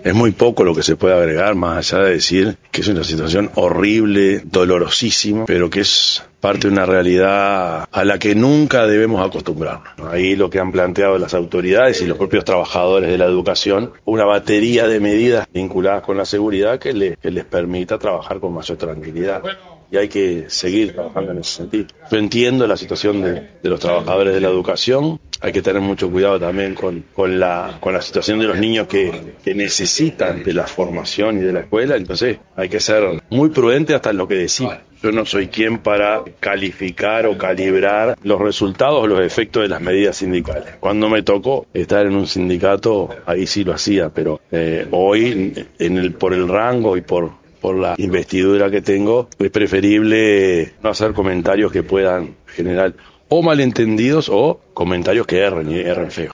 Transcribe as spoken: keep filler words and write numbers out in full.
Es muy poco lo que se puede agregar, más allá de decir que es una situación horrible, dolorosísima, pero que es parte de una realidad a la que nunca debemos acostumbrarnos. Ahí lo que han planteado las autoridades y los propios trabajadores de la educación, una batería de medidas vinculadas con la seguridad que, le, que les permita trabajar con mayor tranquilidad. Y hay que seguir trabajando en ese sentido. Yo entiendo la situación de, de los trabajadores de la educación, hay que tener mucho cuidado también con, con, la, con la situación de los niños que, que necesitan de la formación y de la escuela, entonces hay que ser muy prudente hasta en lo que decimos. Yo no soy quien para calificar o calibrar los resultados o los efectos de las medidas sindicales. Cuando me tocó estar en un sindicato, ahí sí lo hacía, pero eh, hoy en el, por el rango y por por la investidura que tengo, es preferible no hacer comentarios que puedan generar o malentendidos o comentarios que erren y erren feo.